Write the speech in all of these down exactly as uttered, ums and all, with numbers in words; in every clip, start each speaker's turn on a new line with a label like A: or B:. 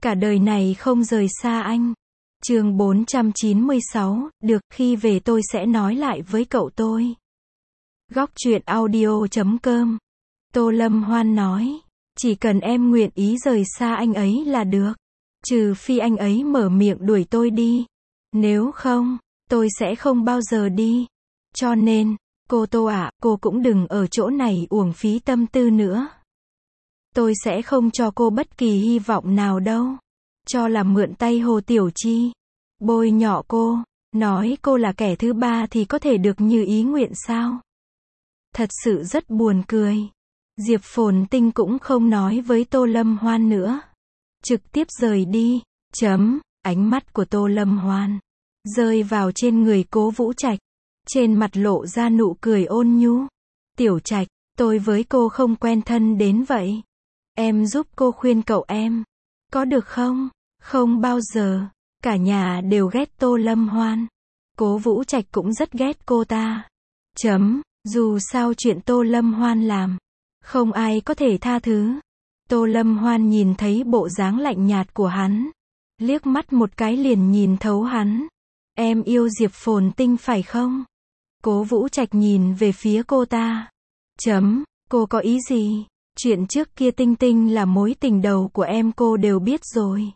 A: Cả đời này không rời xa anh. Chương bốn trăm chín mươi sáu, được, khi về tôi sẽ nói lại với cậu tôi. Góc truyện audio chấm com. Tô Lâm Hoan nói, chỉ cần em nguyện ý rời xa anh ấy là được. Trừ phi anh ấy mở miệng đuổi tôi đi. Nếu không, tôi sẽ không bao giờ đi. Cho nên, cô Tô ạ, cô cũng đừng ở chỗ này uổng phí tâm tư nữa. Tôi sẽ không cho cô bất kỳ hy vọng nào đâu. Cho là mượn tay Hồ Tiểu Chi. Bôi nhọ cô, nói cô là kẻ thứ ba thì có thể được như ý nguyện sao? Thật sự rất buồn cười. Diệp Phồn Tinh cũng không nói với Tô Lâm Hoan nữa. Trực tiếp rời đi. Chấm, ánh mắt của Tô Lâm Hoan rơi vào trên người Cố Vũ Trạch. Trên mặt lộ ra nụ cười ôn nhu. Tiểu Trạch, tôi với cô không quen thân đến vậy. Em giúp cô khuyên cậu em. Có được không? Không bao giờ. Cả nhà đều ghét Tô Lâm Hoan. Cố Vũ Trạch cũng rất ghét cô ta. Chấm, dù sao chuyện Tô Lâm Hoan làm, không ai có thể tha thứ. Tô Lâm Hoan nhìn thấy bộ dáng lạnh nhạt của hắn. Liếc mắt một cái liền nhìn thấu hắn. Em yêu Diệp Phồn Tinh phải không? Cố Vũ Trạch nhìn về phía cô ta. Chấm, cô có ý gì? Chuyện trước kia Tinh Tinh là mối tình đầu của em cô đều biết rồi.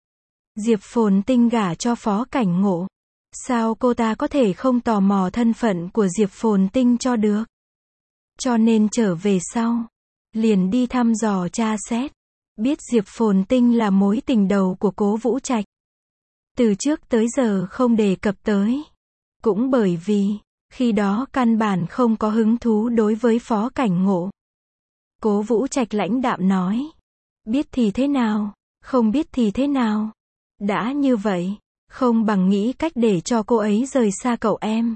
A: Diệp Phồn Tinh gả cho Phó Cảnh Ngộ. Sao cô ta có thể không tò mò thân phận của Diệp Phồn Tinh cho được? Cho nên trở về sau, liền đi thăm dò tra xét. Biết Diệp Phồn Tinh là mối tình đầu của Cố Vũ Trạch. Từ trước tới giờ không đề cập tới. Cũng bởi vì, khi đó căn bản không có hứng thú đối với Phó Cảnh Ngộ. Cố Vũ Trạch lãnh đạm nói. Biết thì thế nào, không biết thì thế nào. Đã như vậy, không bằng nghĩ cách để cho cô ấy rời xa cậu em.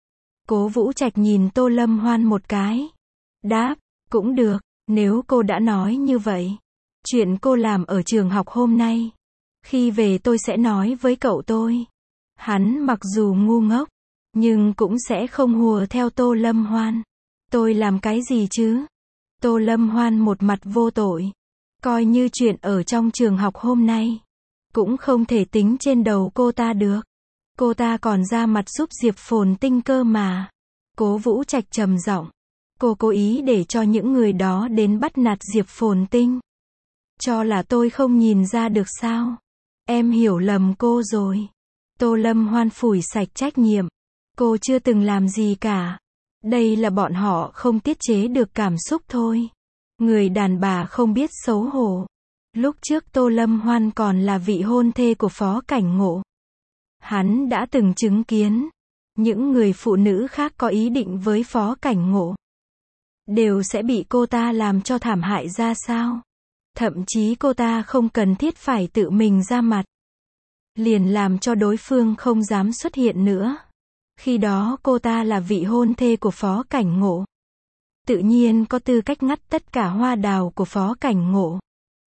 A: Cố Vũ Trạch nhìn Tô Lâm Hoan một cái. Đáp, cũng được, nếu cô đã nói như vậy. Chuyện cô làm ở trường học hôm nay, khi về tôi sẽ nói với cậu tôi. Hắn mặc dù ngu ngốc, nhưng cũng sẽ không hùa theo Tô Lâm Hoan. Tôi làm cái gì chứ? Tô Lâm Hoan một mặt vô tội. Coi như chuyện ở trong trường học hôm nay, cũng không thể tính trên đầu cô ta được. Cô ta còn ra mặt giúp Diệp Phồn Tinh cơ mà. Cố Vũ Trạch trầm giọng. Cô cố ý để cho những người đó đến bắt nạt Diệp Phồn Tinh. Cho là tôi không nhìn ra được sao? Em hiểu lầm cô rồi. Tô Lâm Hoan phủi sạch trách nhiệm. Cô chưa từng làm gì cả. Đây là bọn họ không tiết chế được cảm xúc thôi. Người đàn bà không biết xấu hổ. Lúc trước Tô Lâm Hoan còn là vị hôn thê của Phó Cảnh Ngộ. Hắn đã từng chứng kiến những người phụ nữ khác có ý định với Phó Cảnh Ngộ đều sẽ bị cô ta làm cho thảm hại ra sao. Thậm chí cô ta không cần thiết phải tự mình ra mặt, liền làm cho đối phương không dám xuất hiện nữa. Khi đó cô ta là vị hôn thê của Phó Cảnh Ngộ, tự nhiên có tư cách ngắt tất cả hoa đào của Phó Cảnh Ngộ.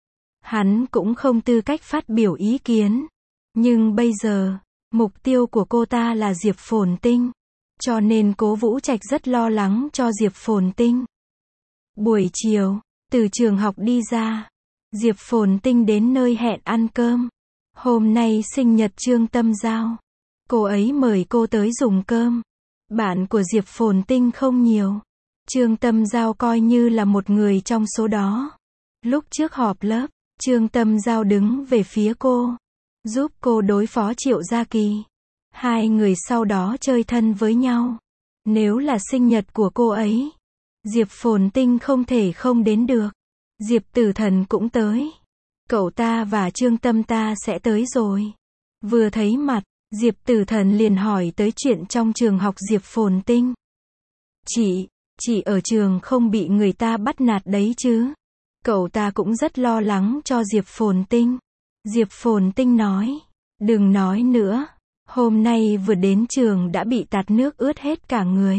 A: Hắn cũng không tư cách phát biểu ý kiến. Nhưng bây giờ, mục tiêu của cô ta là Diệp Phồn Tinh. Cho nên Cố Vũ Trạch rất lo lắng cho Diệp Phồn Tinh. Buổi chiều, từ trường học đi ra, Diệp Phồn Tinh đến nơi hẹn ăn cơm. Hôm nay sinh nhật Trương Tâm Giao. Cô ấy mời cô tới dùng cơm. Bạn của Diệp Phồn Tinh không nhiều. Trương Tâm Giao coi như là một người trong số đó. Lúc trước họp lớp, Trương Tâm Giao đứng về phía cô, giúp cô đối phó Triệu Gia Kỳ. Hai người sau đó chơi thân với nhau. Nếu là sinh nhật của cô ấy, Diệp Phồn Tinh không thể không đến được. Diệp Tử Thần cũng tới. Cậu ta và Trương Tâm ta sẽ tới rồi. Vừa thấy mặt, Diệp Tử Thần liền hỏi tới chuyện trong trường học Diệp Phồn Tinh. Chị, chị ở trường không bị người ta bắt nạt đấy chứ? Cậu ta cũng rất lo lắng cho Diệp Phồn Tinh. Diệp Phồn Tinh nói, đừng nói nữa. Hôm nay vừa đến trường đã bị tạt nước ướt hết cả người.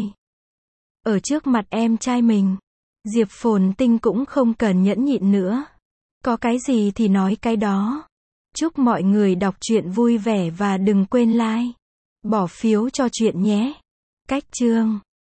A: Ở trước mặt em trai mình, Diệp Phồn Tinh cũng không cần nhẫn nhịn nữa. Có cái gì thì nói cái đó. Chúc mọi người đọc truyện vui vẻ và đừng quên like, bỏ phiếu cho truyện nhé. Cách chương